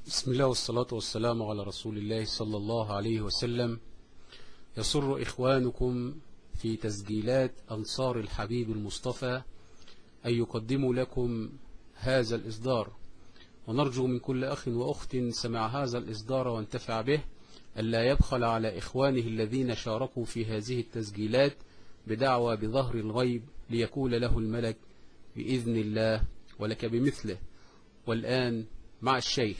بسم الله والصلاة والسلام على رسول الله صلى الله عليه وسلم. يسر إخوانكم في تسجيلات أنصار الحبيب المصطفى أن يقدموا لكم هذا الإصدار، ونرجو من كل أخ وأخت سمع هذا الإصدار وانتفع به ألا يبخل على إخوانه الذين شاركوا في هذه التسجيلات بدعوى بظهر الغيب ليقول له الملك بإذن الله ولك بمثله. والآن مع الشيخ.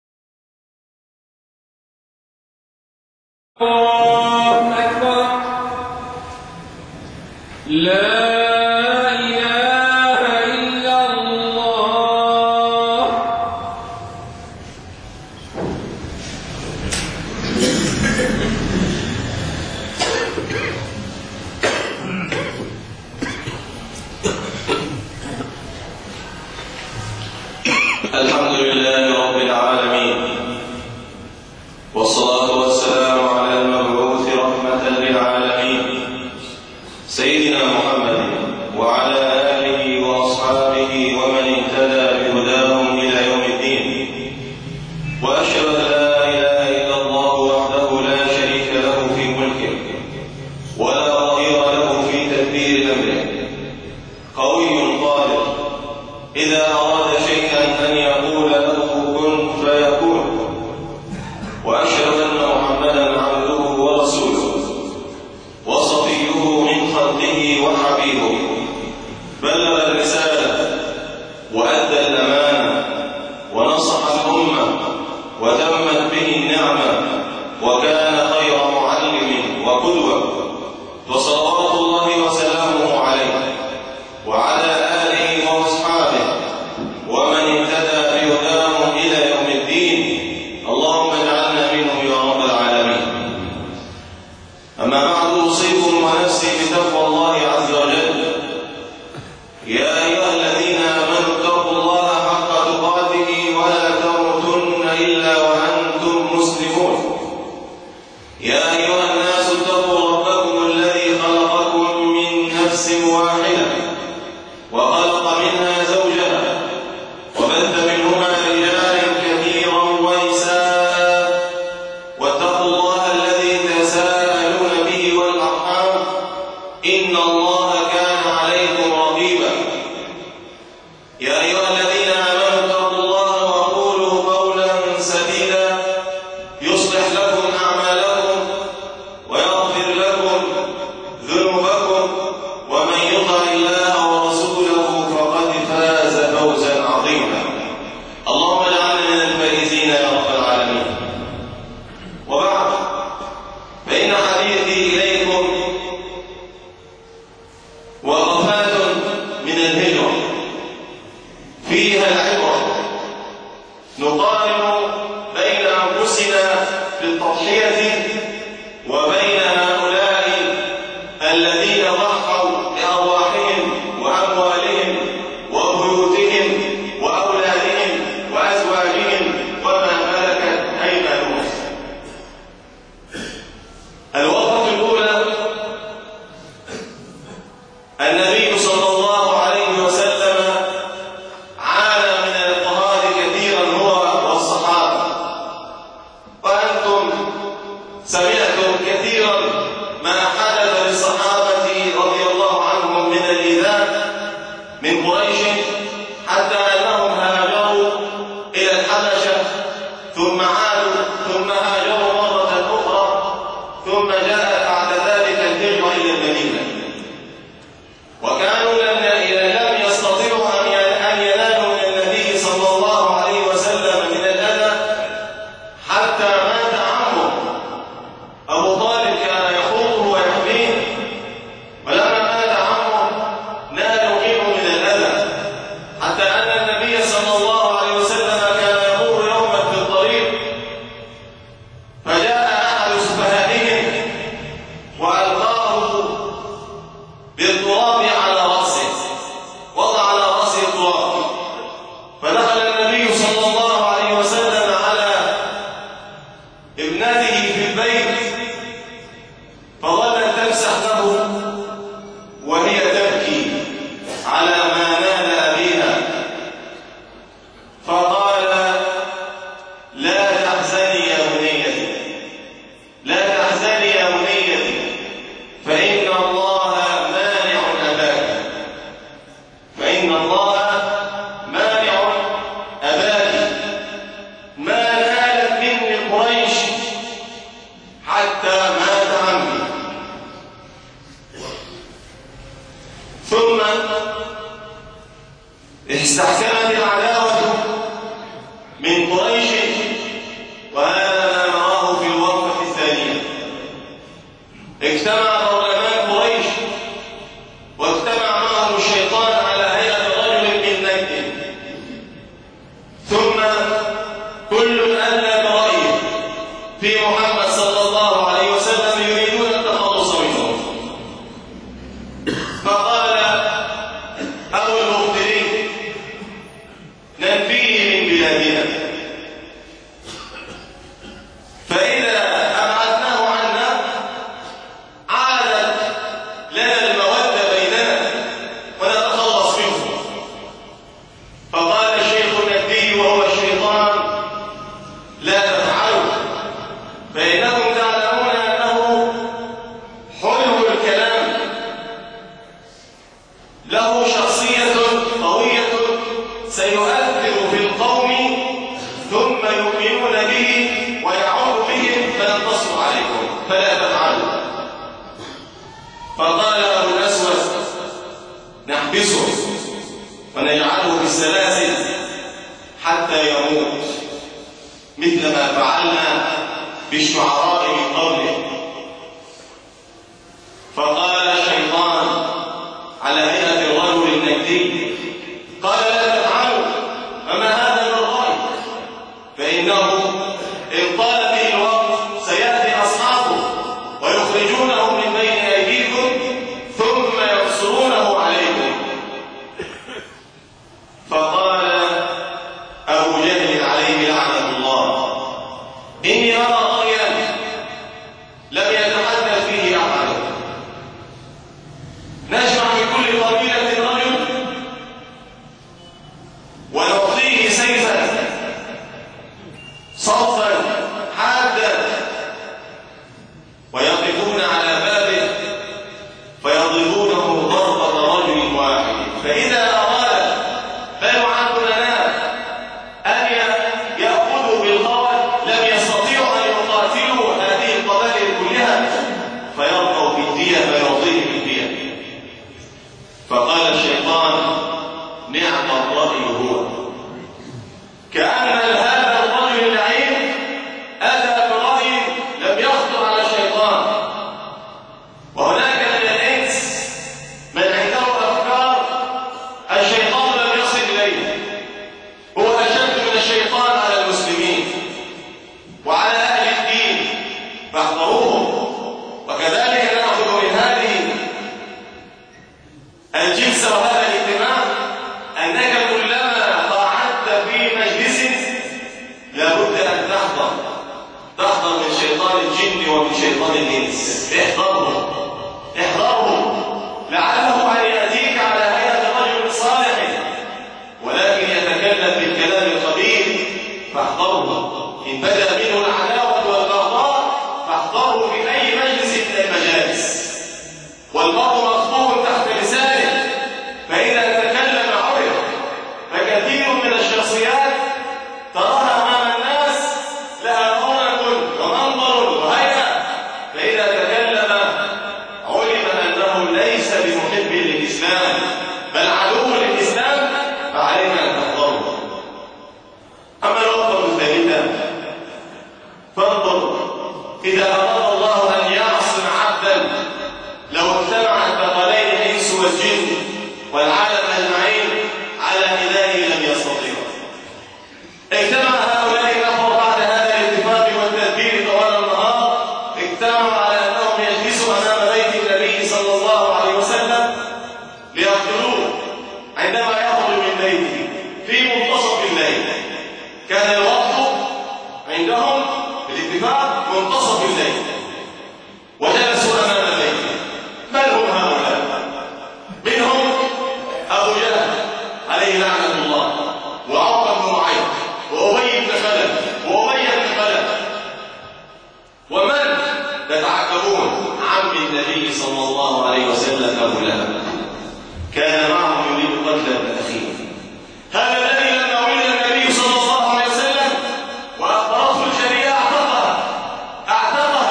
الله أكبر. لا إله إلا الله. الحمد لله رب العالمين، والصلاة والسلام على المبعوث رحمة للعالمين سيدنا محمد وعلى آله وأصحابه ومن اهتدى بهداهم إلى يوم الدين. وأشهد أن لا إله إلا الله وحده لا شريك له في ملكه ولا ظهير له في تدبير أمره، قوي قادر إذا أراد شيئا أن يقول له كن فيكون. وأشهد أن محمدا عبده ورسوله وصفيه من خلقه وحبيبه، بلغ الرسالة وأدى الأمانة ونصح الأمة وتمت به النعمة، وكان خير معلم وقدوة، وصلوات الله وسلامه عليه وعلى آله وأصحابه ومن اهتدى بهداهم إلى يوم الدين. اللهم اجعلنا منهم يا رب العالمين. أما بعد، أوصيكم ونفسي بتقوى الله عز وجل. يا أيها الذين آمنوا اتقوا الله حق تقاته ولا تموتن إلا وأنتم مسلمون. يا أيها الناس اتقوا ربكم الذي خلقكم من نفس واحدة وخلق منها زوجها وبث منهما رجالا كثيرا ونساء، واتقوا الله الذي تساءلون به والأرحام إن الله كان عليكم رقيبا. يا أيها الذين آمنوا اتقوا الله وقولوا قولا سديدا يصلح لكم أعمالكم ويغفر لكم ذنوبكم، ومن يطع الله ورسوله فقد فاز فوزا عظيما. اللهم اجعلنا من الفائزين يا رب العالمين. وبعد، فإن حديثي إليكم وقفات من الهجرة فيها العبرة. نقارن بين أنفسنا في التضحية وبين هؤلاء الذين ضحوا بأرواحهم وأموالهم وبيوتهم وأولادهم وأزواجهم وما ملكت أيمانهم. الوقفة الأولى، النبي صلى الله عليه وسلم عانى من الاضطهاد كثيرا هو والصحابة، وأنتم سمعتم كثيرا ما حدث للصحابة رضي الله عنهم من الإيذاء من قريش، حتى أنهم هاجروا إلى الحبشة ثم عادوا ثم هاجروا مرة أخرى، ثم جاء بعد ذلك الهجرة إلى المدينة، وكانوا لم يستطيعوا أن ينالوا من النبي صلى الله عليه وسلم من الأذى حتى مات عمه أبو طالب، كان يخوضه ويحميه، ولما مات عمه نالوا منه من الأذى، حتى أن النبي صلى الله عليه وسلم كان يمر يوما في الطريق من قريش، وهذا ما نراه في الوقفة الثانية. اجتمع برلمان قريش واجتمع معهم الشيطان على هيئة رجل من نجد، ثم كل أدلى برأيه في محمد صلى الله عليه وسلم يريدون التخلص منه. فقال أبو المبتلين: ننفيه من بلادنا، فإذا أبعدناه عنا عادت لنا المودة بيننا ونتخلص منه. فقال الشيخ النجدي وهو الشيطان: لا تفعلوا، فإنكم تعلمون أنه حلو الكلام، له شخصية قوية سيؤثر في القوم ثم يؤمنون به ويعود بهم فينتصر عليكم، فلا تفعلوا. فقال أبو الأسود: نحبسه ونجعله في السلاسل حتى يموت، مثل ما فعلنا بالشعراء من قبله. فقال الشيطان على هيئة الرجل النجدي: قال لا تفعلوا، فما هذا بالرأي؟ فإنه إن طال به الوقت سيأتي أصحابه ويخرجونه من بين أيديكم ثم يقصرونه عليكم. فقال أبو جهل عليه لعنة الله: إني أرى رأيا لم يتحدث فيه أحد، نجمع من كل قبيلة رجل ونعطيه سيفا صوفا حادا ويقفون على بابه فيضربونه ضربة رجل واحد، فإذا أراد بنو عبد مناف أن يأخذوا بالقول لم يستطيعوا أن يقاتلوا هذه القبائل كلها فيرضوا بالدية فيرضيه بالدية. فقال الشيطان: نعم الرأي هو. كأن هذا الرجل اللعين أتى برأي لم يخطر على الشيطان. وهناك من الإنس من عنده أفكار الشيطان لم يصل إليه، هو أشد من الشيطان على المسلمين وعلى أهل الدين، فاحذروهم. وكذلك نأخذ من هذه الجلسة وهذا الاجتماع أنك كلما قعدت في مجلس لابد أن تحذر من شيطان الجن ومن شيطان الإنس. احذره لعله أن يأتيك على هيئة رجل صالح ولكن يتكلم بالكلام الخبيث، فاحذره. إن بدأ منه العداوة والبغضاء فاحذره في أي مجلس من المجالس. والمرء مخطوب تحت لسانه، فإذا تكلم عرف. فكثير من الشخصيات تراها أمام الناس لها رونق ومنظر وهيئة، فإذا تكلم علم أنه ليس بمحب للإسلام بل عدو للإسلام، فعليك أن تحذره. أما النقطة الثالثة، فانظر إذا أراد الله أن يعصم عبدا لو اجتمع الثقلين الإنس والجن والعالم أجمعين على ندائه لم يستطيعوا. اجتمع هؤلاء النفر بعد هذا الاتفاق والتدبير طوال النهار، اجتمعوا على أنهم يجلسوا أمام بيت النبي صلى الله عليه وسلم ليقتلوه عندما يخرج من بيته في منتصف الليل. كان الوقت عندهم الاتفاق منتصف الليل، وجلسوا أمام بيته. من هم هؤلاء؟ منهم أبو جهل عليه لعنة الله، وعقبة بن معيط، وأبي بن خلف، وأبي بن خلف، ومن تتعجبون عم النبي صلى الله عليه وسلم أبو لهب، كان معه يريد قتل ابن أخيه. هذا الذي لما ولد النبي صلى الله عليه وسلم وأخبرته الشريعة اعتقها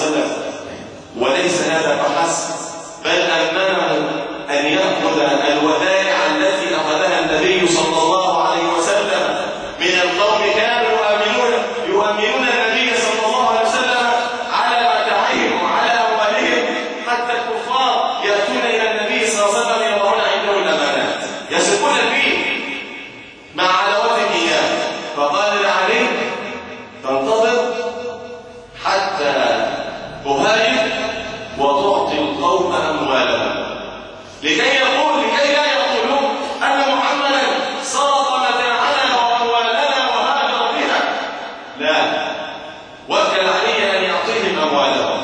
وسلم. وليس هذا فحسب، بل أمنه أن يأخذ الودائع التي أخذها النبي صلى الله عليه وسلم من القوم. كانوا يؤمنون النبي صلى الله عليه وسلم على متاعهم وعلى أموالهم، حتى الكفار يأتون إلى النبي صلى الله عليه وسلم يضعون عنده الأمانات، يثقون فيه مع عداوتهم إياه. فقال لعلي: تنتظر حتى تهاجر وتعطي القوم أموالهم، لكي لا يقولون أن محمدا سرق متاعنا وأموالنا وهاجر بها. لا، وكل علي أن يعطيهم أموالهم.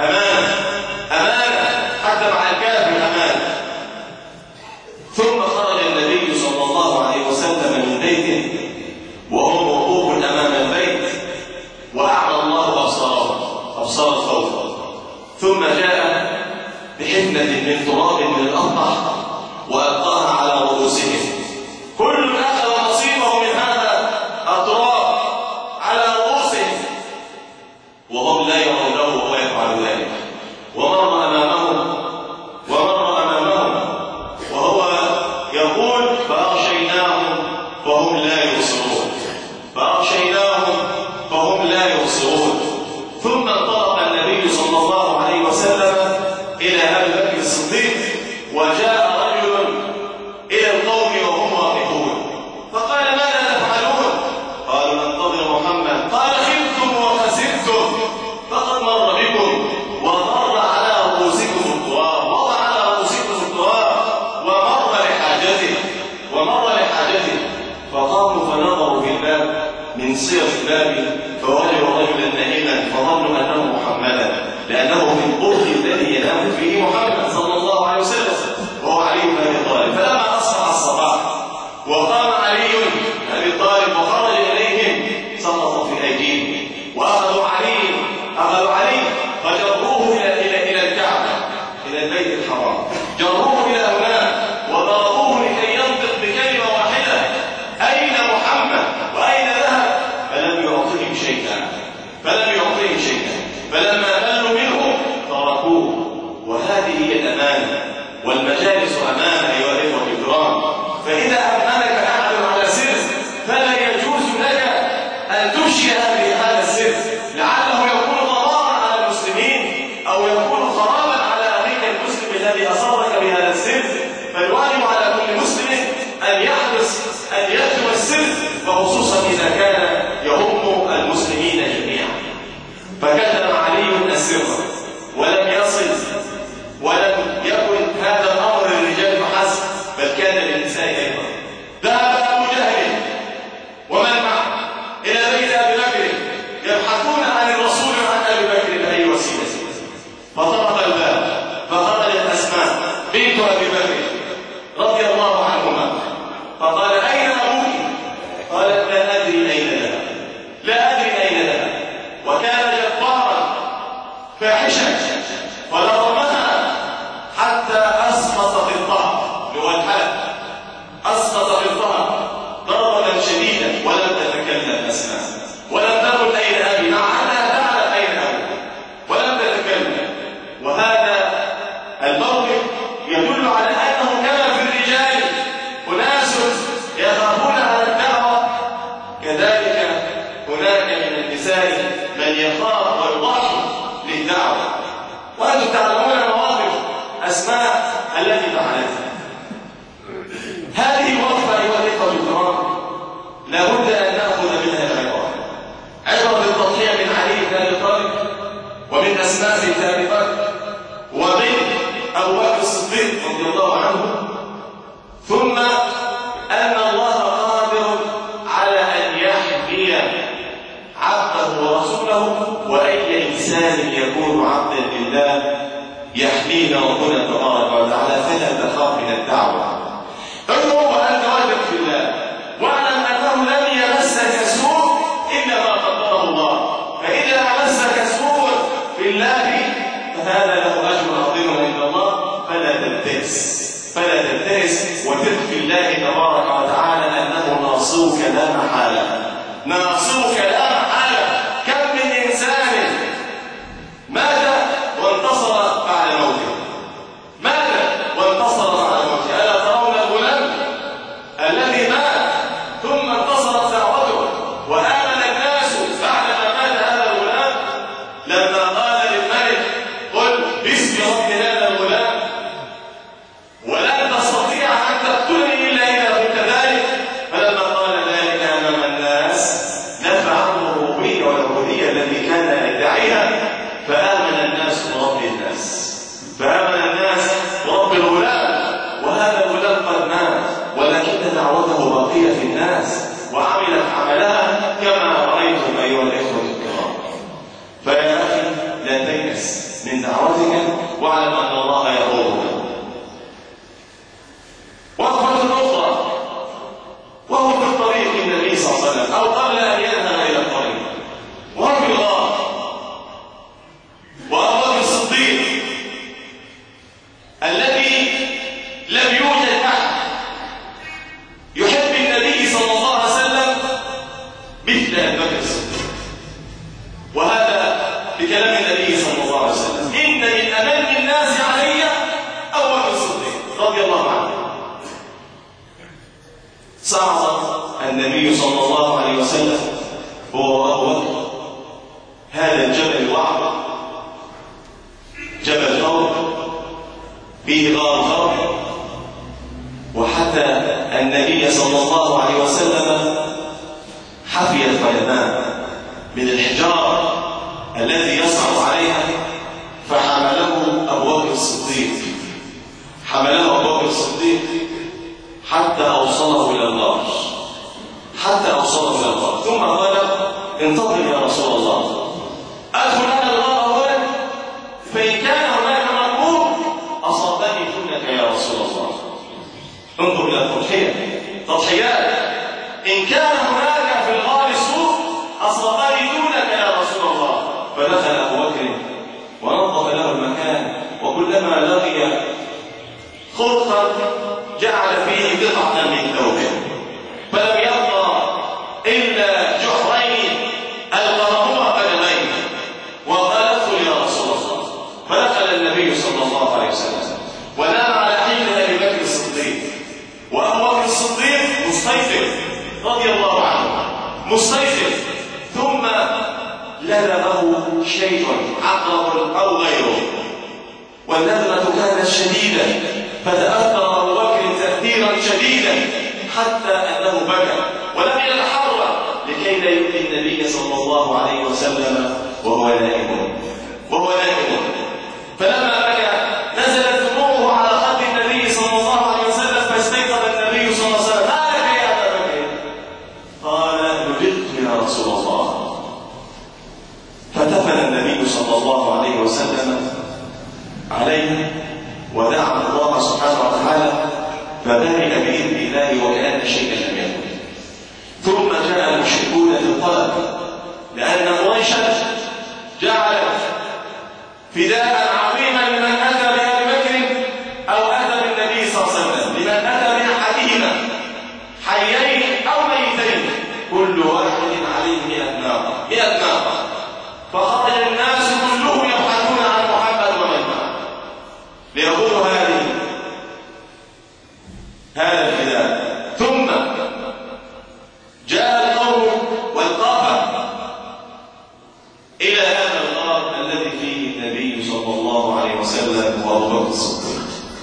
أمانة حتى مع الكافر أمانة. ثم خرج النبي صلى الله عليه وسلم من بيته وهو موقوف أمام البيت، وأعمى الله أبصار الخوف. ثم جاء بحفنة من تراب من الأرض وألقاها على رؤوسهم. كل أخذ نصيبه من هذا التراب على رؤوسهم، وهم لا يرونه وهو يفعل ذلك. ومر أمامهم وهو يقول: فأغشيناهم فهم لا يبصرون. ثم انطلق النبي صلى الله عليه وسلم إلى أبي بكر الصديق، وجاء رجل إلى القوم وهم واقفون، فقال: ماذا تفعلون؟ قالوا: ننتظر محمد. قال: خبتم وخسرتم، فقد مر بكم ومر على رؤوسكم التراب، ومر لحاجته. فقاموا فنظروا في الباب من صيغ الباب، فوجدوا رجلا نائما، فظنوا أنه محمدا، لأنه في البرج الذي ينام فيه محمد صلى الله عليه وسلم، وهو علي بن أبي طالب. فلما أصبح الصباح وقام علي بن أبي طالب وخرج إليهم، سقط في أيديهم وأخذوا علي فجروه إلى الكعبة، إلى البيت الحرام، جروه إلى هناك وضربوه لكي ينطق بكلمة واحدة: أين محمد وأين ذهب؟ فلم يعطهم شيئا. فلما ملوا منه تركوه. وهذه هي الأمانة، والمجالس أمانة أيها الإخوة الكرام. فإذا أمنك أحد على سر فلا يجوز لك أن تفشي هذا السر، لعله يكون ضرارا على المسلمين أو يكون خرابا على أخيك المسلم الذي أصابك بهذا السر. فالواجب على كل مسلم أن يحرص أن يكتم السر، وخصوصا إذا كان يهم المسلمين جميعا. فكتم علي السر ولم يصل، ولم يكن هذا الأمر للرجال فحسب، بل كان للنساء أيضا. ذهب أبو جهل ومن معه إلى بيت أبي بكر يبحثون عن الرسول وعن أبي بكر بأي وسيلة، فطرق الباب فخرجت أسماء بنت أبي بكر رضي الله عنهما، فقال: أين أبوك؟ قالت: لا أدري أين ذهب. وكان جبارا فاحشا، فلطمها حتى أسقط في الظهر، هو الحلق، أسقط في الظهر ضربا شديدا، ولم تتكلم أسماء، ولم تقل: أين أبي؟ مع أنها تعلم أين أبوه، ولم تتكلم. وهذا الموقف يدل على أنه كما في الرجال أناس يخافون على الدعوة، كذلك هناك من النساء من يخاف ويضحي للدعوة. وأنتم تعلمون مواقف أسماء التي فعلتها. هذه وقفة أيها الإخوة الكرام لابد أن نأخذ منها عبرة بالتضحية من علي بن أبي طالب، ومن أسماء بنت أبي بكر، ومن أبو بكر الصديق رضي الله عنه. ثم أن الله قادر على أن يحمي عبده ورسوله، وأي إنسان يكون عبدا لله يحميه ربنا تبارك وتعالى، فلا تخاف من الدعوة. ادعو وأنت واثق في الله، واعلم أنه لن يمسك سوء إلا ما قدره الله. فإذا مسك سوء في الله فهذا له أجر عظيم عند الله، فلا تبتئس وثق في الله تبارك وتعالى أنه ناصرك لا محالة. كم من إنسان مات دعوته باقية في الناس وعملت عملها كما رأيتم أيها الإخوة الكرام. فيا أخي لا تيأس من دعوتك واعلم أن الله يقولك. وقفة أخرى وهو في الطريق النبي صلى الله عليه وسلم أو قبل أن يذهب إلى الطريق وهو في الغار، وأبو بكر الصديق الذي لم يوجد أحد يحب النبي صلى الله عليه وسلم مثل أبي بكر الصديق. وهذا بكلام النبي صلى الله عليه وسلم: إن من أمن الناس علي أبو بكر الصديق رضي الله عنه. صعد النبي صلى الله عليه وسلم هو وأبو بكر هذا الجبل الوعر، جبل ثور فيه غار ثور، وحتى النبي صلى الله عليه وسلم حفيت قدماه من الحجارة التي يصعد عليها، فحمله أبو بكر الصديق، حمله أبو بكر الصديق حتى أوصله إلى الغار، حتى أوصله إلى الغار. ثم قال: انتظر يا رسول الله، أدخل أنا الغار أولا، فإن كان هناك مركوب أصابني دونك يا رسول الله. انظر إلى تضحيات. إن كان هناك في الغار سوء أصابني دونك يا رسول الله. فدخل أبو بكر ونظف له المكان، وكلما لقي خرقا جعل فيه قطعة من ثوبه، فلم يبقى إلا جحرين ألقاهما قدمين، وقال: ادخل يا رسول الله. فدخل النبي صلى الله عليه وسلم ونام على حجر أبي بكر الصديق، وأبو بكر الصديق مستيقظ رضي الله عنه، مستيقظ. ثم لدغه شيء عقرب أو غيره، واللدغة كانت شديدة، فتأثر أبو بكر تأثيرا شديدا حتى أنه بكى ولم يتحرك لكي لا يؤذي النبي صلى الله عليه وسلم وهو نائم. فلما بكى نزلت دموعه على خد النبي صلى الله عليه وسلم، فاستيقظ النبي صلى الله عليه وسلم: ما لك يا أبا بكر؟ قال: نبذت يا رسول الله. فتفل النبي صلى الله عليه وسلم عليه ودعا الله سبحانه وتعالى، فبرئ بإذن الله وكأن شيئا لم يكن. ثم جاء المشركون في الطلب، لأن قريشا جعلت فداء عظيما لمن أتى بأبي بكر أو أتى بالنبي صلى الله عليه وسلم، لمن أتى بأحدهما حيين أو ميتين، كل واحد عليه 100 ناقة. فخرج الناس كلهم يبحثون عن محمد ومن معه ليقولوا هذا الفداء. ثم جاء القوم والقافة إلى هذا الغار الذي فيه النبي صلى الله عليه وسلم وأبو بكر الصديق،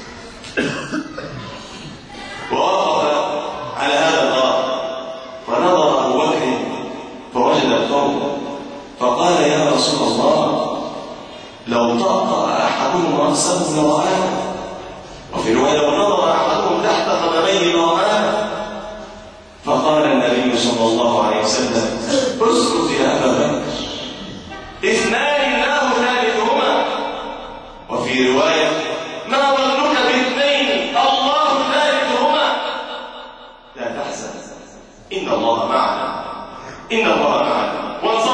ووقف على هذا الغار، فنظر أبو بكر فوجد القوم، فقال: يا رسول الله، لو طأطأ أحدهم رأسه لرآنا، وفي رواية: لو نظر أحدهم تحت قدميه لرآنا. فقال النبي صلى الله عليه وسلم: اسكت يا أبا بكر، 2 الله ثالثهما. وفي رواية: ما ظنك ب2 الله ثالثهما. لا تحزن، إن الله معنا، إن الله معنا.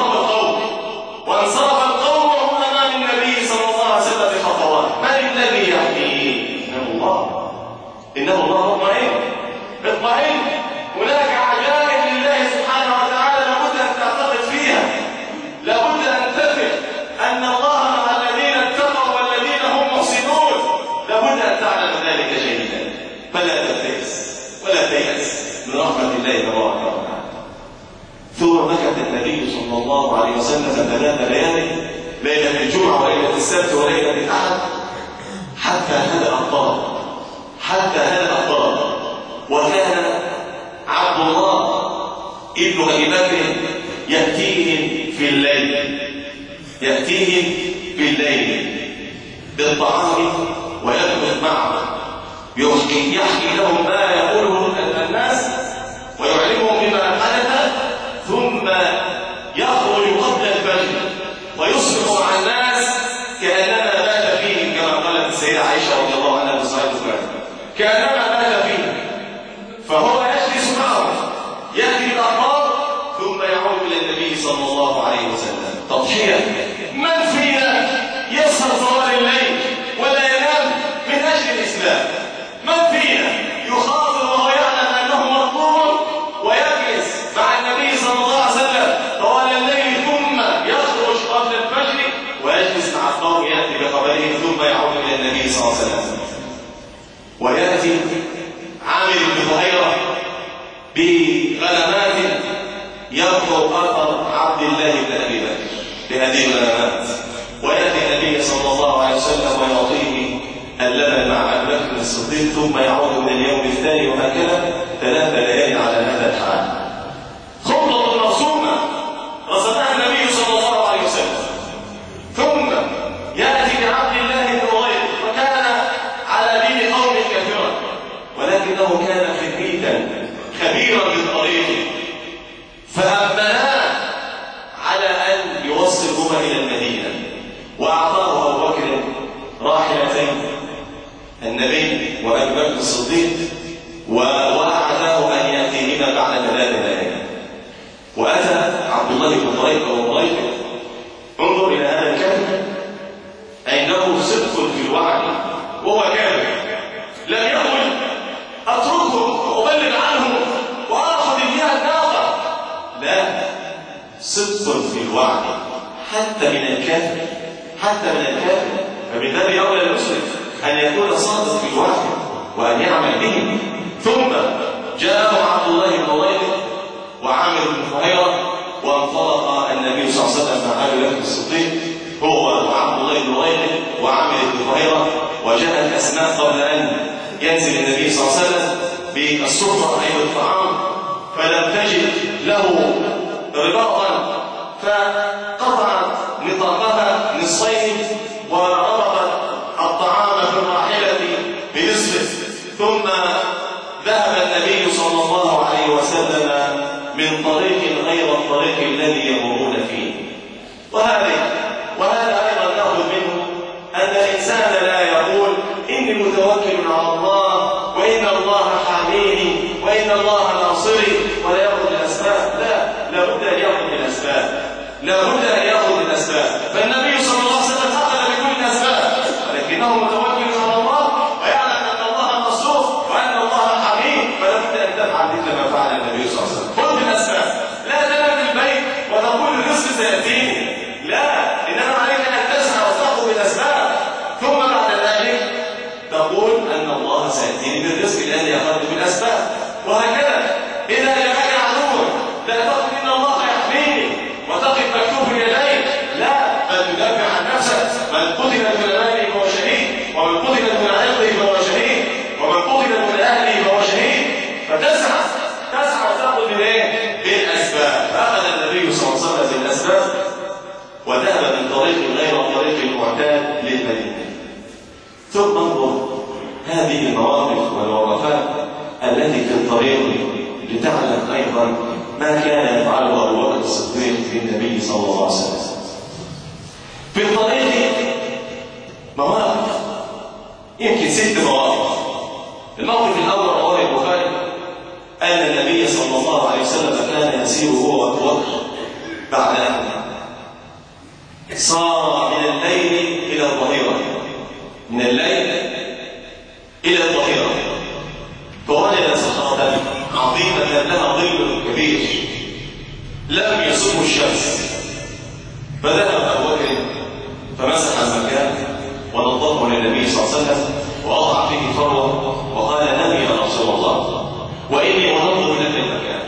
وانصرف القوم وهم أمام النبي صلى الله عليه وسلم بخطوات. من الذي يحميه؟ إنه الله اطمئن. هناك عجائب لله سبحانه وتعالى لابد أن تعتقد فيها، لابد أن تثق أن الله مع الذين اتقوا والذين هم محسنون، لابد أن تعلم ذلك جيدا. فلا تبتئس ولا تيأس من رحمة الله تبارك وتعالى. ثم مكث النبي صلى الله عليه وسلم 3 ليالي، ليلة الجمعة وليلة السبت وليلة الأحد، حتى هدأ الطرب. وكان عبد الله ابن أبي بكر يأتيهم في الليل بالطعام ويأكل معه، يحكي لهم ما يقوله الناس يبقى أثر عبد الله بن أبي بكر بهذه العلامات، ويأتي النبي صلى الله عليه وسلم ويعطيه اللبن مع أبي بكر الصديق، ثم يعود من اليوم الثاني، وهكذا 3 ليالي على هذا الحال. خطة مرسومة رسمها النبي صلى الله عليه وسلم. ثم يأتي بعبد الله بن أبي، وكان على دين قوم كثيرا، ولكنه كان خبيرا بالطريق، فأمناه على أن يوصلهما إلى المدينة، وأعطاه أبو بكر راحلتين، النبي وأبي بكر الصديق، وأعداه أن يأتيهما بعد 3 ليالي. وأتى عبد الله بن طريقة وطريقة، انظر إلى هذا الكلب، عنده صدق في الوعد وهو كاذب، لم يقل أتركه وأبلغ عنه وأخذ بها الناقة، لا، صدق في الوعد حتى من الكافر، فمن باب أولى المسلم أن يكون صادق في الوعد وأن يعمل به. ثم جاءه عبد الله بن طريقة وعامر بن فهيرة، وانطلق النبي صلى الله عليه وسلم مع أبي بكر الصديق، هو وعبد الله بن طريقة وعامر بن فهيرة. وجاءت أسماء قبل أن ينزل النبي صلى الله عليه وسلم بالسفرة أي بالطعام، فلم تجد له رباطا، فقطعت نطاقها نصفين وربطت الطعام في الراحلة بنصفه، ثم ذهب النبي صلى الله عليه وسلم من طريق غير الطريق الذي يمرون فيه. وهذا أيضا نأخذ منه أن الإنسان لا يقول إني متوكل على الله وإن الله حاميني وإن الله ناصري ولا يأخذ الأسباب، لا بد أن يأخذ الأسباب، فالنبي صلى الله عليه وسلم أخذ بكل الأسباب، ولكنه متوكل على الله ويعلم أن الله نصور وأن الله حميم، فلا بد أن تفعل مثل ما فعل النبي صلى الله عليه وسلم. خذ بالأسباب، لا تنام في البيت وتقول الرزق سيأتيني، لا، إنما عليك أن تسعى وتأخذ بالأسباب، ثم بعد ذلك تقول أن الله سيأتيني بالرزق الذي أخذت بالأسباب. وهكذا إذا جاءك عدو لا تقل إن الله يحميني وتقف مكتوب يديك، لا، بل تدافع عن نفسك. من قتل من ماله فهو شهيد، ومن قتل من عرضه فهو شهيد، ومن قتل من أهله فهو شهيد. فتسعى وتأخذ بالأسباب. فأخذ النبي صلى الله عليه وسلم بالأسباب وذهب من طريق غير الطريق المعتاد للمدينة. ثم انظر هذه المواقف والوقفات التي في الطريق لتعلم أيضا ما كان يفعله أبو بكر الصديق بالنبي صلى الله عليه وسلم. في الطريق مواقف، يمكن 6 مواقف. الموقف الأول رواه البخاري أن النبي صلى الله عليه وسلم كان يسير هو وأبو بكر بعد أن صار من الليل إلى الظهيرة، من الليل إلى الظهيرة، فوجد صخرة عظيمة لها ظل كبير لم يصبه الشمس، فذهب أبو بكر فمسح المكان ونظفه للنبي صلى الله عليه وسلم ووضع فيه فروة وقال: نم يا رسول الله وإني أنظف لك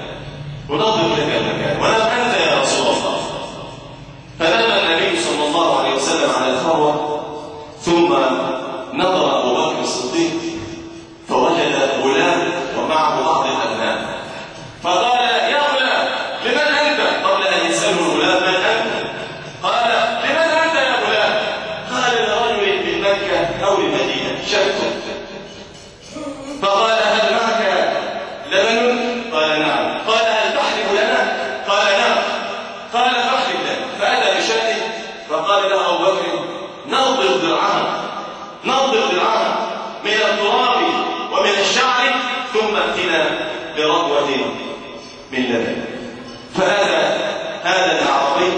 المكان ولم أنت يا رسول الله. فنام النبي صلى الله عليه وسلم على الفروة، ثم نظر أبو بكر الصديق فوجد غلام ومعه بعض الأبناء، فقال: يا غلام لمن أنت؟ قبل أن يسأله الغلام من أنت؟ قال: لمن أنت يا غلام؟ قال: لرجل من مكة أو المدينة شك. فقال: هل معك لبن؟ قال: نعم. قال: هل تحلب لنا؟ قال: نعم. قال: فاحلب لنا. فأتى بشاة، فقال له أبو بكر: نضرب ذراعها من التراب ومن الشعر، ثم ائتنا بربوة من لبن. هذا الأعرابي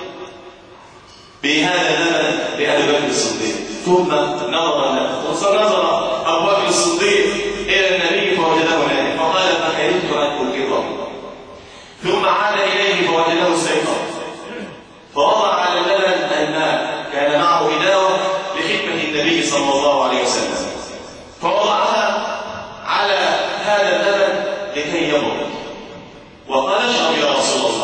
بهذا اللبن لأبي بكر الصديق. ثم نظر أبو بكر الصديق إلى النبي فوجده هناك، فقال: فكرهت أن ألقظه. ثم عاد إليه فوجده سيفا، فوضع على اللبن الماء، كان معه إداوة لخدمة النبي صلى الله عليه وسلم، فوضعها على هذا اللبن لكي يبرد، وقال: اشرب يا رسول الله.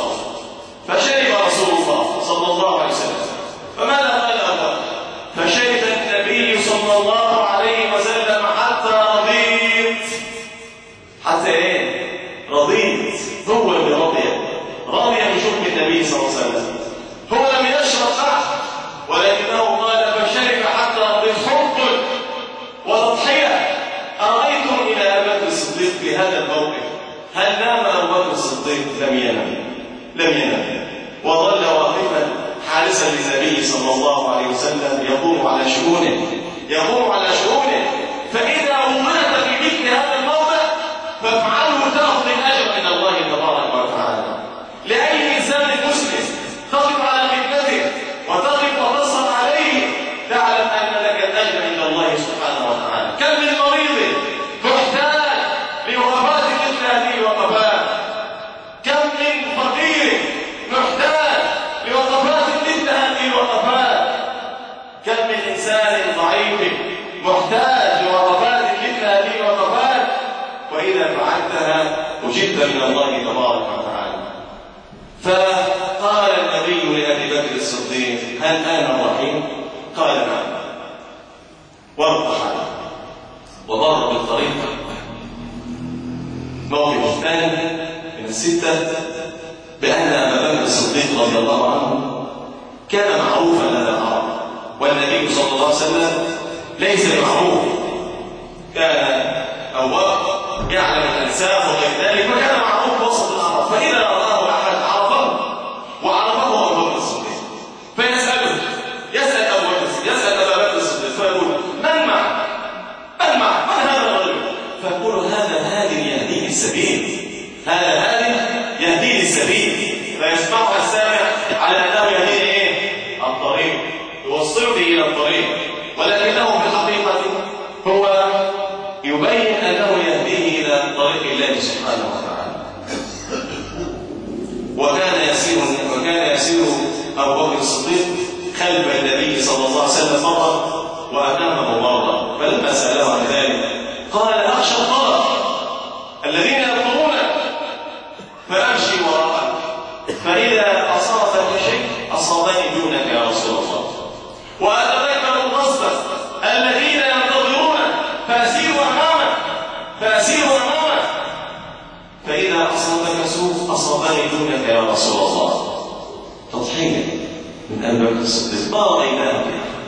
حتى ايه؟ رضيت. هو اللي راضي بحكم النبي صلى الله عليه وسلم. هو لم يشرب بعد، ولكنه قال فشرب حتى رضيت. حب وتضحيه. ارايتم الى ابي بكر الصديق في هذا الموقف، هل نام ابو بكر الصديق؟ لم ينم، وظل واقفا حارسا للنبي صلى الله عليه وسلم، يقوم على شؤونه. فاذا وضعت في مثل هذا الموضع فافعله تاخذ الاجر من الله تبارك وتعالى. لاي انسان مسلم تقف على خدمته وتقف وتصل عليه، تعلم ان لك الاجر عند الله سبحانه وتعالى. كم من مريض محتاج لوقفات مثل هذه الوقفات، كم من فقير محتاج لوقفات مثل هذه الوقفات، كم من انسان ضعيف محتاج لوقفات مثل هذه الوقفات، واذا فعلتها اجبت من الله تبارك وتعالى. فقال النبي لابي بكر الصديق هل انا الرحيم؟ قال نعم، وارتحل وضر بالطريق. موقف الثاني من الستة بأن أبا بكر الصديق رضي الله عنه كان معروفا لدى العرب، والنبي صلى الله عليه وسلم ليس معروف، كان أواب يعلم الأنساب وغير ذلك، وكان معروف وسط العرب. فإذا رآه أحد عرفه وعرفه أبو بكر الصديق فيسأل أبا بكر الصديق فيقول من هذا الرجل؟ فيقول هذا هادي يهديني السبيل، فيسمعها السامع على أنه يهديني الطريق، يوصلني إلى الطريق، ولكنه في الحقيقة هو يبين أنه يهديه إلى طريق الله سبحانه وتعالى. وكان يسير أبو بكر الصديق خلف النبي صلى الله عليه وسلم مرة وأمامه مرة، فلما سأله عن ذلك قال أخشى الطرف الذين يطلبون فأمشي وراءك، فإذا أصابك شيء أصابني دونك يا رسول الله، وأتذكر الغصب الذين ينتظرون فأسيروا أمامك، فإذا أصابك سوء أصابني دونك يا رسول الله. تضحية من أبي بكر الصديق ما رأيناه.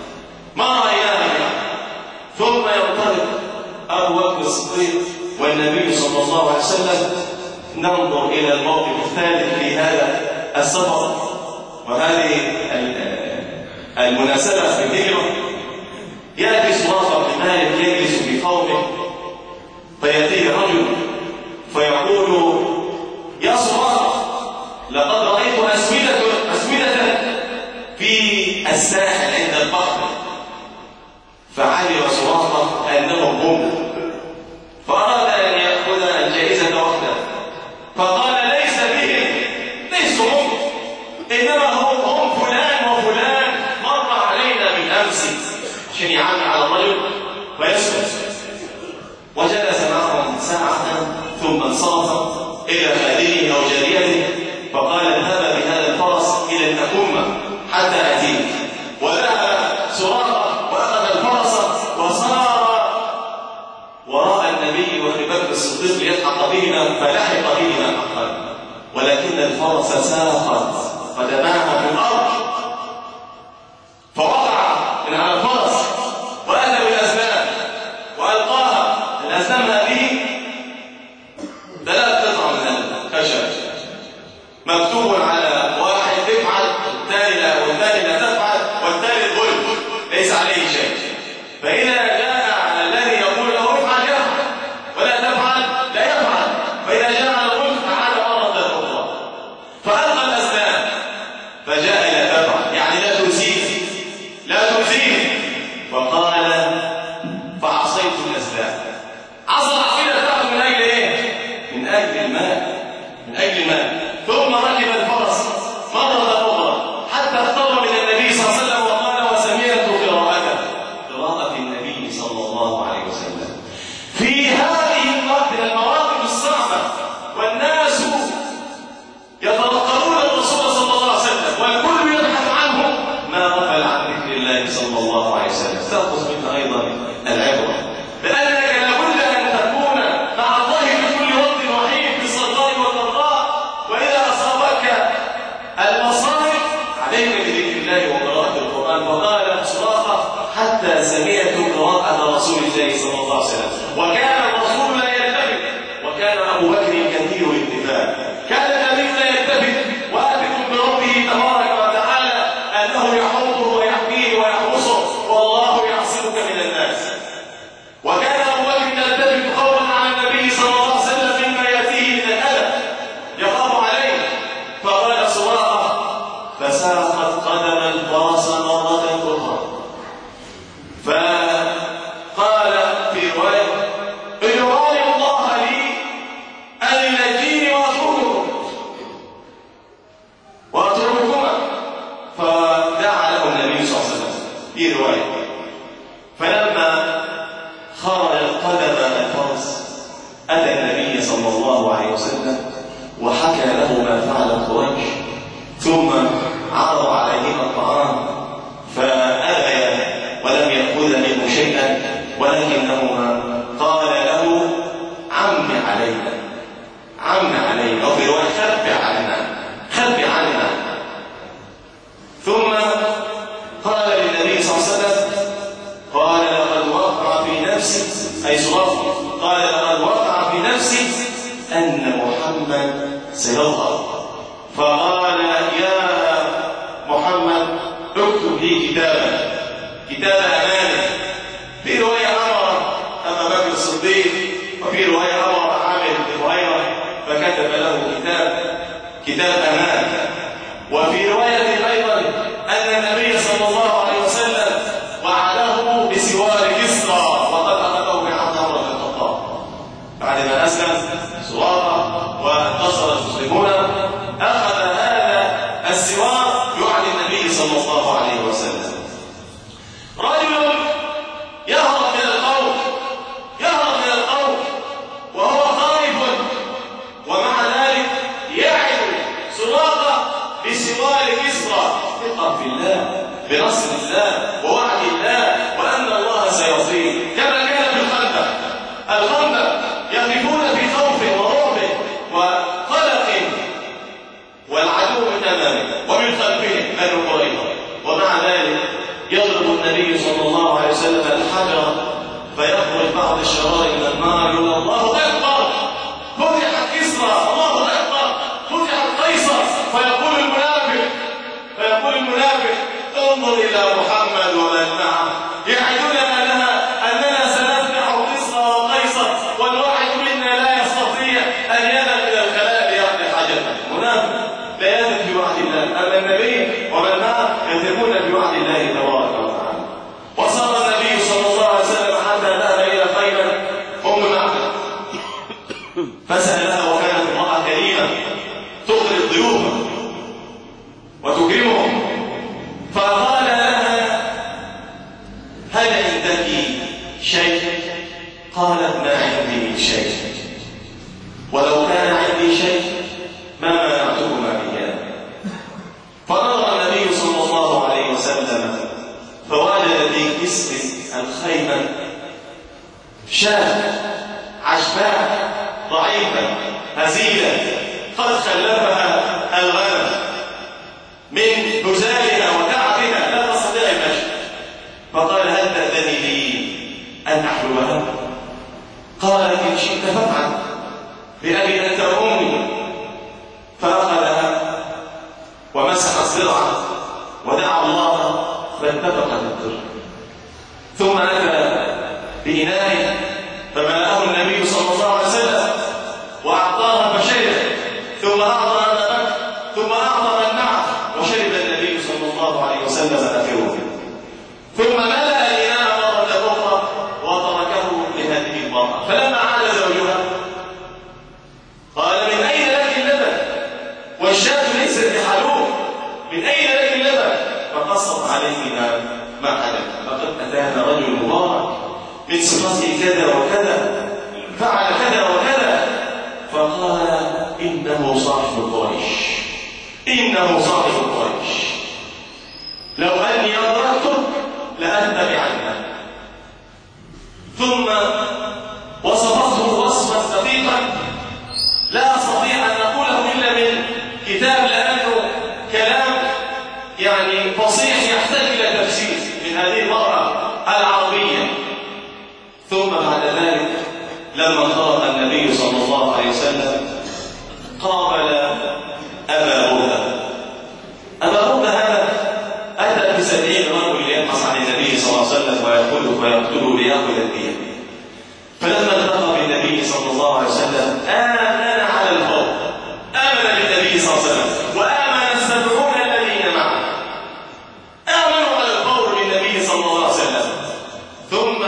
ثم ينطلق أبو بكر الصديق والنبي صلى الله عليه وسلم. ننظر إلى الموقف الثالث في هذا السفر وهذه المناسبة في الهجرة. يأتي سراقة بن مالك يجلس في قومه، فيأتيه رجل فيقول يا سراقة لقد رأيت أسودة في الساحل عند البحر. فعلم سراقة أنهم هم، فأراد أن يأخذ الجائزة وحده، فقال ليسوا هم، إنما هم فلان وفلان مر علينا بالأمس، عشان يعمل على الرجل ويسكت. وجلس معهم ساعة ثم انصرف إلى خادمه أو جاريته فقال اذهب بهذا الفرس إلى الأكمة حتى أتيك. وذهب سراقة وأخذ الفرس وصار وراء النبي وأبي بكر الصديق ليلحق بهما، فلحق بهما حقا، ولكن الفرس ساقت قدماها في الأرض، فوقع من على الفرس وأتى بالأزلام وألقاها. الأزلام هذه 3 قطع من الخشب مكتوب على واحد افعل، والثاني لا تفعل، والثالث ظلم ليس عليه شيء. فإذا جاء على الذي يقول له افعل يفعل، ولا تفعل لا يفعل، فإذا جاء على الظلم فعاد مرة أخرى. فألقى الأسلام فجاء إلى تفعل، يعني لا تزيد، وقال فعصيت الأسلام. عصى العقيدة بتاعته من أجل إيه؟ من أجل المال. ثم ركب الفرس الله صلى الله عليه وسلم. وكان الرسول لا يلتفت، وكان أبو بكر كثير الالتفات. كان النبي لا يلتفت واثق بربه تبارك وتعالى أنه يحفظه ويحميه ويحرسه، والله يعصمك من الناس. وكان أبو بكر يلتفت خوفا على النبي صلى الله عليه وسلم مما يأتيه من الأذى، يخاف عليه. فقال سراقة فساقت قدم الفرس مرة أخرى. فقال في رواية ادعوا الله لي أن ينجيني وأترككما. فدعا له النبي صلى الله عليه وسلم في رواية. فلما خرج قدم الفرس أتى النبي صلى الله عليه وسلم وحكى له ما فعل قريش، ثم عرض عليهما الطعام فأبيا ولم يأخذ منه شيئا، ولكنهما قال له عم علينا عم علينا، وفي رواية خبي عنا. ثم قال للنبي صلى الله عليه وسلم قال لقد وقع في نفسي، أي سراقة قال لقد وقع في نفسي أن محمد سيظهر. فقال يا محمد اكتب لي كتاب أمانة. في رواية أمر أبا بكر الصديق، وفي رواية أمر عامر بن هريرة فكتب له كتاب أمانة. وفي رواية أيضا أن النبي صلى الله عليه وسلم وعده بسوار كسرى، وقد أخذه بعهد عمر بن الخطاب بعدما أسلم سراقة وانتصر المسلمون. أخذ هذا السوار يعد النبي صلى الله عليه وسلم. رجل يهرب من القوم وهو خائف، ومع ذلك يعد سراقة بسوار كسرى، ثقة في الله بنصر الله ووعد الله وأن الله سيصيب. كما كان في الخندق يقفون في خوف ورعب وقلق، والعدو من أمامه ومن خلفهم بنو قريظة، ومع ذلك يضرب النبي صلى الله عليه وسلم الحجر فيخرج بعض الشرائر من النار يقول الله أكبر، فتحت كسرى، الله أكبر، فتحت قيصر. فيقول المنافق انظر إلى محمد ومن معه يعدنا أننا سنفتح كسرى وقيصر، والواحد منا لا يستطيع أن يذهب إلى الخلاء ليقضي حاجته. منافق لا يثق بوعد الله، أما النبي ومن معه يثقون بوعد الله تبارك وتعالى. وصار النبي صلى الله عليه وسلم حتى ذهب إلى خيمة أم معبد فسألها، وكانت امرأة كريمة تقري الضيوف وتكرمهم، فقال لها هل عندك شيء؟ قالت ما عندي من شيء، ولو كان عندي شيء ما منعتكما إياه. فنظر النبي صلى الله عليه وسلم فوجد في كسر الخيمة شاة عشباء ضعيفة هزيلة قد خلفها الغنم من هزالها وتعبها لا تستطيع المشي. فقال هل تأذني لي أن أحلبها؟ قالت إن شئت فافعل، بأبي أنت وأمي. فأخذها ومسح الزرع ودعا الله فاتفق الدر. ثم أتى بإناء فملأه النبي صلى الله عليه وسلم وأعطاها فشرب، ثم أعطى أبا بكر، ثم أعطى من معه، وشرب النبي صلى الله عليه وسلم آخره. ثم ملأ الإناء مرة أخرى وتركه لهذه المرأة. فلما عاد زوجها قال من أين لك اللبن؟ والشاة ليست بحلوب، من أين لك اللبن؟ فقصت عليه ما حدث. فقد أتانا رجل مبارك من صفاته كذا وكذا، فعل كذا وكذا. فقال إنه صاحب قريش، لو أني أدركته لأتبعنه. ثم وصفته وصفا دقيقا لا أستطيع أن أقوله إلا من كتاب، لأنه كلام يعني فصيح يحتاج إلى تفسير من هذه المرأة العربية. ثم بعد ذلك لما انطلق النبي صلى الله عليه وسلم قابل أبا بردة. أبا بردة هذا أتى ب70 رجل يبحث عن النبي صلى الله عليه وسلم ويأخذه ويقتله ليأخذ الدية. فلما التقى بالنبي صلى الله عليه وسلم آمن على الفور، آمن بالنبي صلى الله عليه وسلم وآمن 70 الذين معه، آمنوا على الفور بالنبي صلى الله عليه وسلم. ثم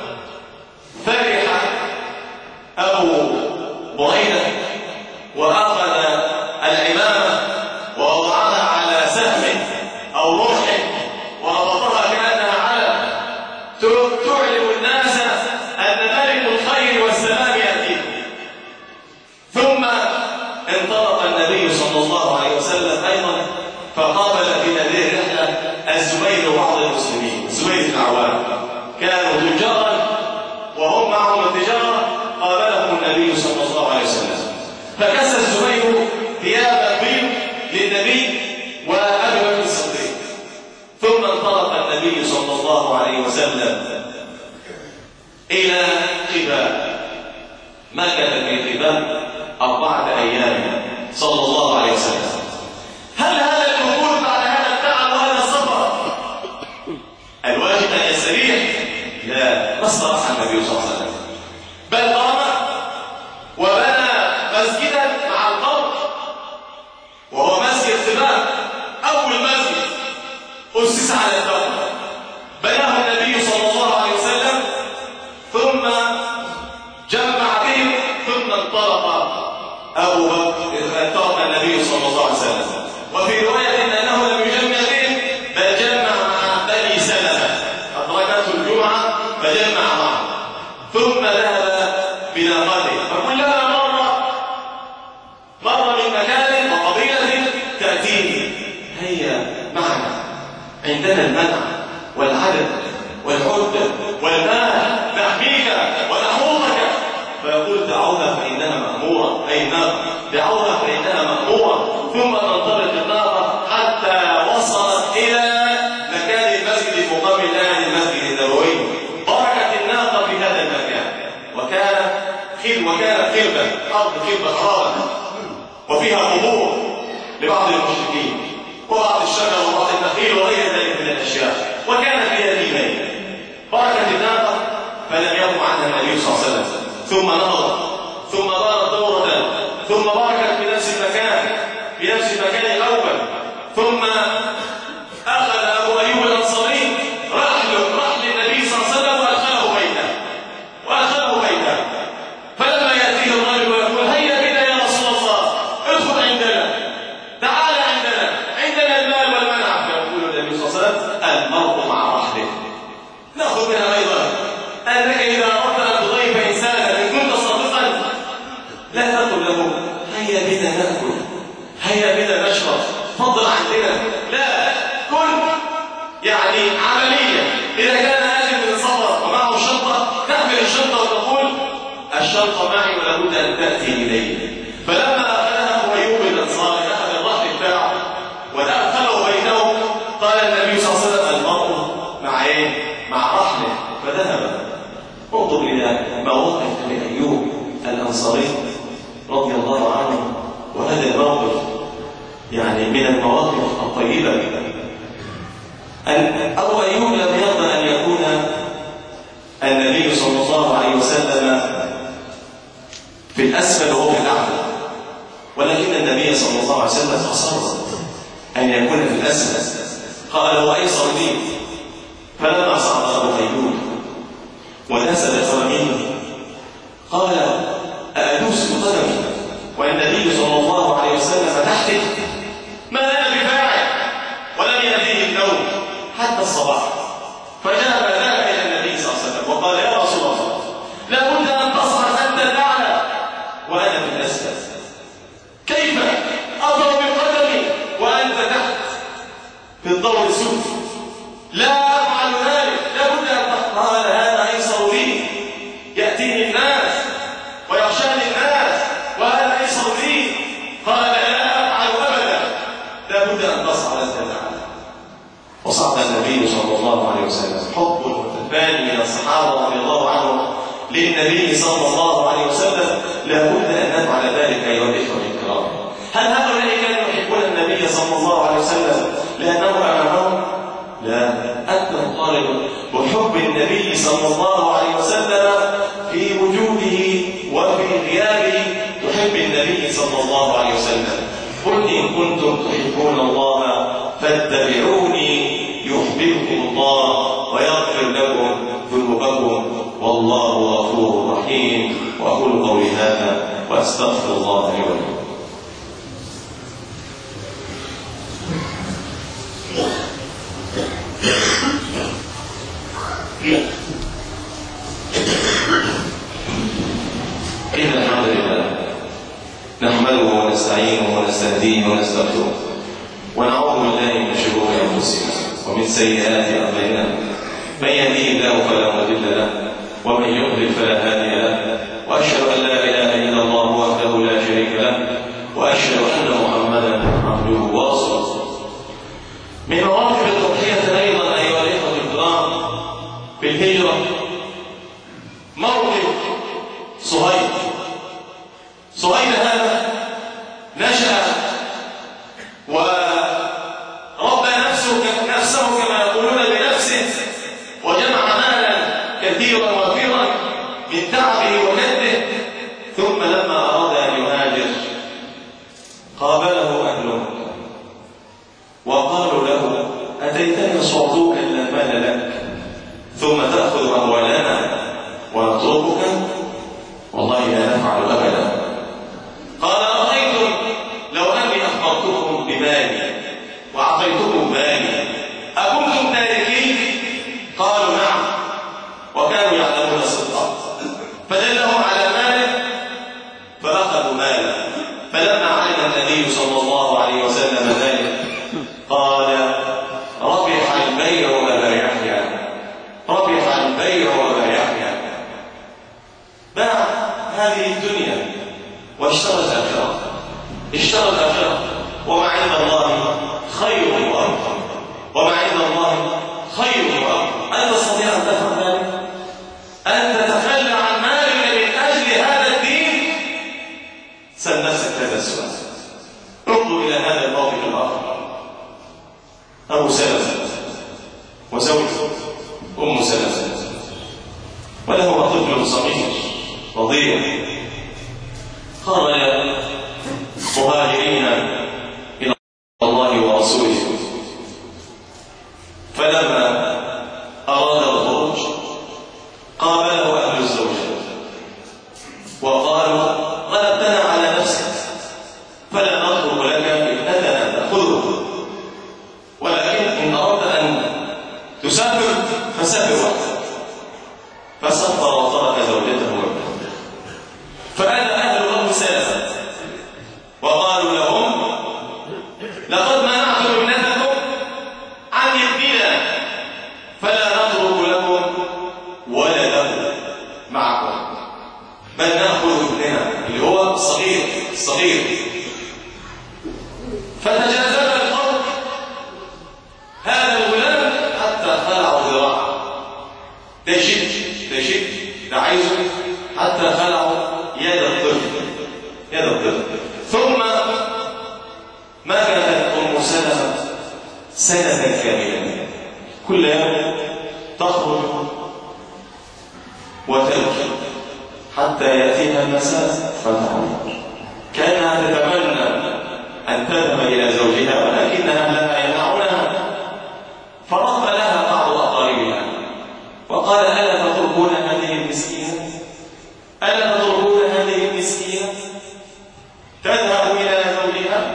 فرح أبو بريدة وأخذ العمامة ووضعها على سهم أو رمح وربطها كأنها علم تعلم الناس أن ملك الخير والسلام يأتيه. ثم انطلق النبي صلى الله عليه وسلم أيضا فقابل في هذه الرحلة الزبير وبعض المسلمين. الزبير بن العوام كانوا تجارا وهم معهم التجارة، قابلهم النبي صلى الله عليه وسلم فكسى الزبير ثياب البيض للنبي وأبي بكر الصديق. ثم انطلق النبي صلى الله عليه وسلم إلى قباء. مكث في قباء 4 أيام صلى الله عليه وسلم. هل هذا الوجود بعد هذا التعب وهذا السفر الواجب أن يستريح؟ لا، ما استراح النبي صلى الله عليه وسلم، بل قام وبنى مسجدا مع القوم وهو مسجد قباء، أول مسجد أسس على التوبة بناه النبي صلى الله عليه وسلم، ثم جمع بهم، ثم انطلق أبو بكر انطلق النبي صلى الله عليه وسلم. وفي رواية أنه لم يجمع بهم بل جمع مع بني سلمة، أدركته الجمعة فجمع معه، ثم ذهب بناقته فكلما مر من مكان وقبيلة تأتيني هيا معنا، عندنا المنع والعدد والعدة والمال نحميك ونحوطك. فيقول دعوها فإنها مأمورة، أي النار دعوها فإنها مأمورة. ثم تنطلق النار حتى وصلت إلى مكان المسجد المقام الآن المسجد النبوي. بركت الناقة في هذا المكان، وكانت خربة، أرض خربة خرابة وفيها قبور لبعض المشركين وبعض الشجر وبعض النخيل وغير ذلك من الأشياء، وكان فيها دينين. بركت الناقة فلم يقم عنها النبي صلى الله عليه وسلم، ثم نهضت، ثم دارت دورة، ثم بركت في نفس المكان الأول. ثم أخذ أبو أيوب الأنصاري رحل النبي صلى الله عليه وسلم وأدخله بيته. فلما يأتيه الرجل ويقول هيا بنا يا رسول الله، ادخل عندنا، تعال عندنا المال والمنع. فيقول النبي صلى الله عليه وسلم المرء مع رحله. نأخذ منها أيضا أنك إذا أردت أن تضيف إنسانا إن كنت صادقا لا تقل له هيا بنا نأكل، هيا بنا نشرب، فضل عندنا، لا، كن يعني عملية. إذا كان آتي من سفر ومعه شنطة تحمل الشنطة وتقول الشنطة معي ولابد أن تأتي إلي. فلما أخذها أبو أيوب الأنصاري أخذ الرحل بتاعه ودخله بيته، قال النبي صلى الله عليه وسلم المرء مع إيه؟ مع رحله. فذهب. انظر إلى مواقف لأيوب الأنصاري رضي الله عنه، وهذا الموقف يعني من المواقف الطيبة. أبو أيوب لم يرضى أن يكون النبي صلى الله عليه وسلم في الأسفل وهو في الأعلى، ولكن النبي صلى الله عليه وسلم أصر أن يكون في الأسفل. قال وأيسر لي. فلما صعد أبو أيوب ونزل قدمه قال أأدوس بقدمي والنبي صلى الله عليه وسلم تحته؟ ما أنا بفاعل. ولم يأتيه النوم حتى الصباح، فجاء ذلك إلى النبي صلى الله عليه وسلم وقال يا رسول الله لابد أن تصعد أنت الأعلى وأنا في الأسفل، كيف أضرب بقدمي وأنت تحت في الضوء السود؟ لا أفعل ذلك، لابد أن قال هذا أيسر لي، يأتيني الناس ويخشاني الناس وهذا أيسر لي. قال لا أفعل أبدا، لابد أن تصعد أنت الأعلى. وصعد النبي صلى الله عليه وسلم. حب الثاني من الصحابة رضي الله عنهم النبي صلى الله عليه وسلم، لابد أن نفعل ذلك أيها الإخوة الكرام. هل هؤلاء كانوا يحبون النبي صلى الله عليه وسلم لأنه أمامهم؟ لا، أنت مطالب بحب النبي صلى الله عليه وسلم في وجوده وفي غيابه، تحب النبي صلى الله عليه وسلم. قل إن كنتم تحبون الله فاتبعوني يحببكم الله ويغفر لكم ذنوبكم والله غفور رحيم. وأقول قولي هذا وأستغفر الله لي ولكم. إن الحمد لله نحمده ونستعينه ونستهديه ونستغفره ونعوذ بالله من شرور أنفسنا ومن سيئات أعمالنا، من يهديه الله فلا مضل له ومن يضلل فلا هادي له، وأشهد أن لا إله إلا الله وحده لا شريك له، وأشهد أن محمدا عبده ورسوله. من مواقف التضحية أيضا أيها الإخوة الكرام بالهجرة موقف صهيب. صهيب هذا نشأ وربى نفسه كما يقولون بنفسه، وجمع مالا كثيرا وافرا من تعبه وكده، ثم لما أراد أن يهاجر قابله أهله وقالوا له: أتيتنا صعدوك لا مال لك ثم تأخذ أموالنا ونتركك؟ والله لا نفعل أبدا. قال: أرأيتم لو أني أخبرتكم بمالي وأعطيتكم مالي أكنتم تاركين؟ قالوا: نعم، وكانوا يعلمون صدقه. فدلهم على ماله فأخذوا ماله. فلما علم النبي صلى الله عليه وسلم ذلك قال: ربح البيع أبا يحيى، ربح البيع أبا يحيى. باع هذه الدنيا واشترى الآخرة، اشترى الآخرة، وما عند الله خير وأبقى، وما عند الله خير وأبقى. أن تستطيع أن تفعل ذلك؟ أن تتخلى عن مالك من أجل هذا الدين؟ سل نفسك هذا السؤال. انظر إلى هذا الموقف الآخر. أبو سلمة وزوجه أم سلمة، وله طفل صغير رضيع. خرج مهاجرين إلى الله ورسوله، فلما أراد الخروج قابله أهل الزوجة وقالوا: غلبتنا على نفسك فلا نطلب لك ابنتنا تأخذه، ولكن إن أردت أن تسافر فسافر وحدك. فسافر وترك زوجته وابنته. فأتى أهل أم سلمة وقالوا لهم: لقد منعتم ابنتكم عن ابننا، فلا نترك لكم ولده معكم، بل نأخذ ابننا اللي هو الصغير. فتجاذب القوم هذا الغلام حتى خلعوا ذراعه. ده شد ده عايزه حتى خلعوا يد الطفل. ثم مكثت أم سلمة سنة كاملة، كل يوم تخرج وتبكي حتى يأتيها المساء فتعود. كانها تتمنى أن تذهب إلى زوجها، ولكنها لا يمنعونها. فرد لها بعض أقاربها وقال: ألا تتركون هذه المسكينة؟ ألا تتركون هذه المسكينة تذهب إلى زوجها؟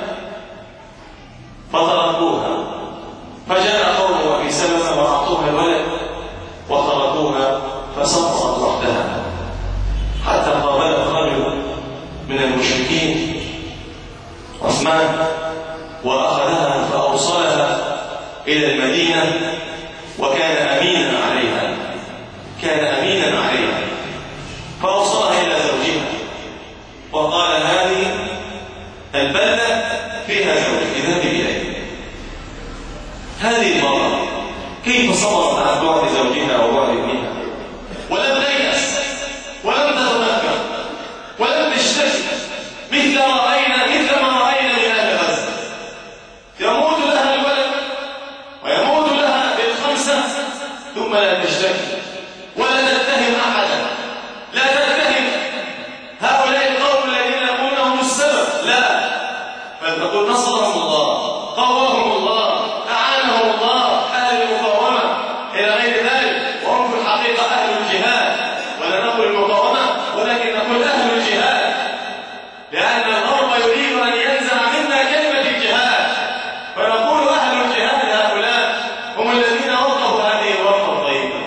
فتركوها. فجاء قوم أبي سلمة وأعطوها الولد وتركوها فسقطت وحدها، حتى قابلها رجل من المشركين عثمان وأخذها فأوصلها إلى المدينة، وكان أمينا عليها، فأوصلها إلى زوجها وقال: هذه البلدة فيها زوجك، اذهبي إليه. هذه المرأة كيف صبرت عن بعد زوجها وبعد ابنها، ولم تيأس ولم نقول نصرهم الله، قواهم الله، أعانهم الله، أهل المقاومة إلى غير ذلك، وهم في الحقيقة أهل الجهاد، ولا نقول المقاومة ولكن نقول أهل الجهاد، لأن الغرب يريد أن ينزع منا كلمة الجهاد، فنقول أهل الجهاد هؤلاء هم الذين وقفوا هذه الوقفة الطيبة.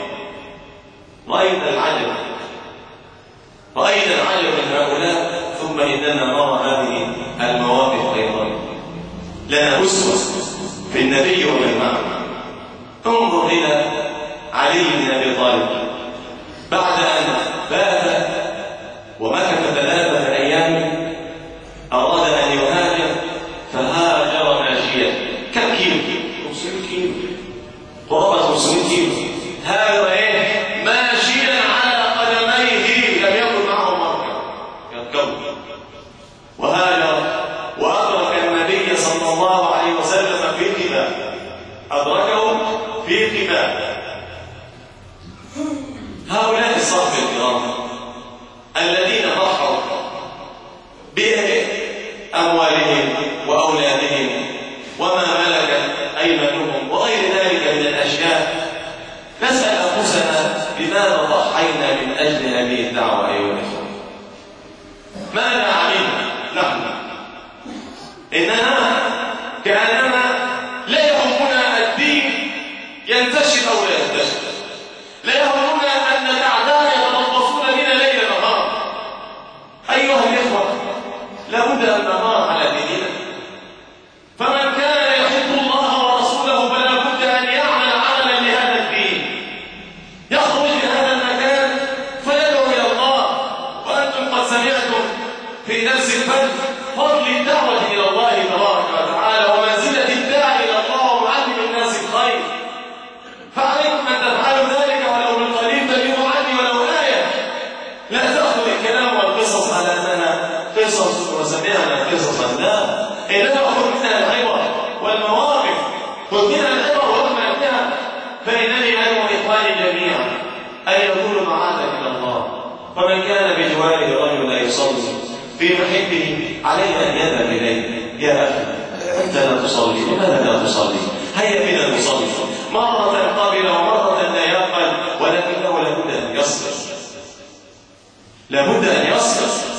رأينا العجب من هؤلاء، ثم إننا نرى هذه المواقف أيضا لنا أسوة في النبي ومن معه. انظر إلى علي بن أبي طالب بعد أن بات ومكث 3 أيام أراد أن يهاجر، فهاجر ماشيا. كم كيلو؟ 500 كيلو، قرابة 500 كيلو. هاجر ماشيا على قدميه، لم يكن معه مركب يركبه، وهاجر وأدرك النبي صلى الله عليه وسلم في قباء، أدركه في قباء. هؤلاء الصحابة الكرام الذين ضحوا بأموالهم وأولادهم وما ملكت أيمانهم وغير ذلك من الأشياء، نسأل أنفسنا لماذا ضحينا من أجل هذه الدعوة أيها الأخوة؟ ماذا علمنا نحن؟ إننا كأننا لا يهمنا الدين ينتشر أو لا ينتشر، لا يهمنا أن الأعداء يتربصون بنا ليل نهار. أيها الإخوة، لابد أن نغار على ديننا، فمن كان يحب الله ورسوله فلا بد أن يعمل عملا لهذا الدين، يخرج من هذا المكان فيدعو إلى الله. وأنتم قد سمعتم في درس الفجر فضل الدعوة إلى الله تبارك وتعالى ومنزلة الداعي إلى الله ومعلم الناس الخير، فعليكم أن تفعلوا ذلك ولو بالقليل، تجدوا عني ولو آية. لا تأخذ الكلام والقصص على أننا قصص وسمعنا قصصا، لا، إنما خذ منها العبر والمواقف، خذ منها العبر واقنع بها. فإنني أنا وإخواني جميعا أن يقولوا معاذ إلى الله، فمن كان بجواره رجل لا يصلي في محبه عليه أن يذهب إليه. يا أخي أنت لا تصلي، لماذا لا تصلي؟ هيا بنا نصلي، مرة قبل ومرة لا يقبل، ولكنه لابد أن يصبر، لابد أن يصبر.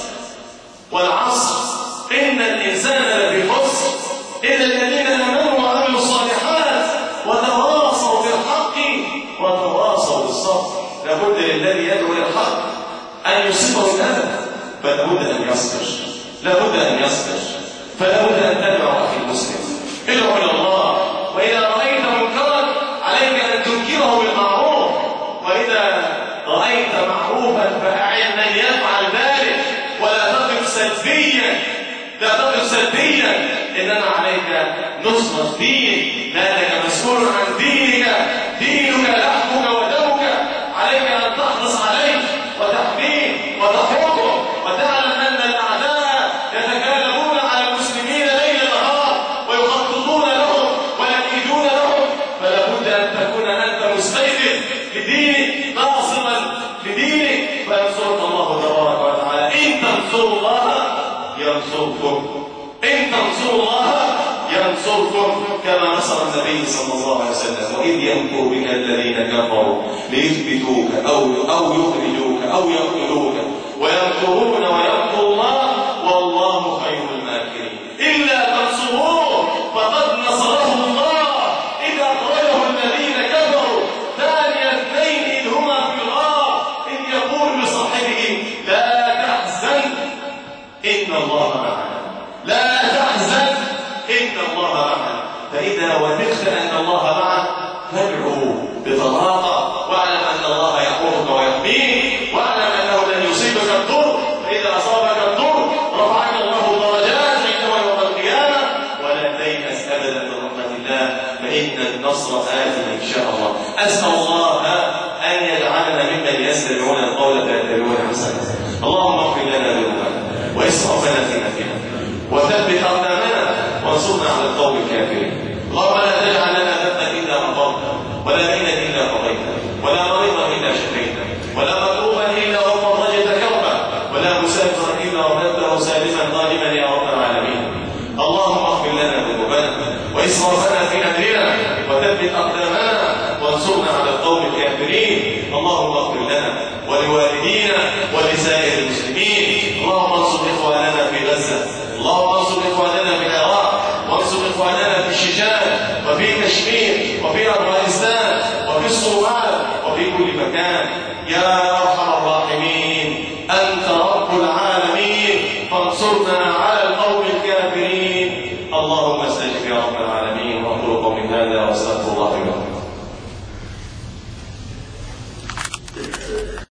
والعصر إن الإنسان لفي خسر إلا الذين آمنوا وعملوا الصالحات وتواصوا بالحق وتواصوا بالصبر. لابد للذي يدعو إلى الحق أن يصيبه الأذى، فلابد أن يصبر، لابد أن يصبر. فلابد أن تدعو أخي المسلم، ادعو إلى الله، وإذا رأيت منكرا عليك أن تنكره بالمعروف، وإذا رأيت معروفا فأعن من يفعل ذلك، ولا تقف سلبيا، لا تقف سلبيا، إنما عليك نصرة الدين، لأنك مسؤول عن دينك، دينك لحمك ودمك، عليك أن تحرص عليه وتحميه وتحوطه، وتعلم أن الأعداء يتكالبون على المسلمين ليل نهار ويخططون لهم ويكيدون لهم، فلا بد أن تكون أنت مستيقظ لدينك، ناصرا لدينك، فينصرك الله تبارك وتعالى. إن تنصروا الله ينصركم، إن تنصروا الله ينصركم كما نصر النبي صلى الله عليه وسلم. وإذ يمكر بك الذين كفروا ليثبتوك أو يخرجوك أو يقتلوك ويمكرون ويمكر الله والله خير الماكرين. إلا تنصروه فقد نصره الله إذ أخرجه الذين كفروا ثاني اثنين إذ هما في الغار إذ يقول لصاحبه لا تحزن إن الله معنا، لا تحزن إن الله معنا. فإذا وثقت أن الله معك فادعو بطلاقة، واعلم أن الله يحفظك ويحميك، واعلم أنه لن يصيبك الضر، فإذا أصابك الضر رفعك الله درجات عنده يوم القيامة. ولا تيأس أبدا من رحمة الله، فإن النصر آت إن شاء الله. أسأل الله أن يجعلنا ممن يستمعون القول فيتبعون أحسنه. اللهم اغفر لنا ذنوبنا وإسرافنا في أمرنا وثبت أقدامنا وانصرنا على القوم الكافرين. اللهم لا تجعل لنا ذنبا إلا غفرته، ولا دينا إلا قضيته، ولا مريضا إلا شفيته، ولا مكروبا إلا فرجت كربه، ولا مسافرا إلا رددته سالما غانما يا رب العالمين. اللهم اغفر سائر المسلمين. اللهم انصر إخواننا في غزة، اللهم انصر إخواننا في العراق، وانصر إخواننا في الشيشان وفي كشمير وفي أفغانستان وفي الصومال وفي كل مكان يا أرحم الراحمين. أنت رب العالمين، فانصرنا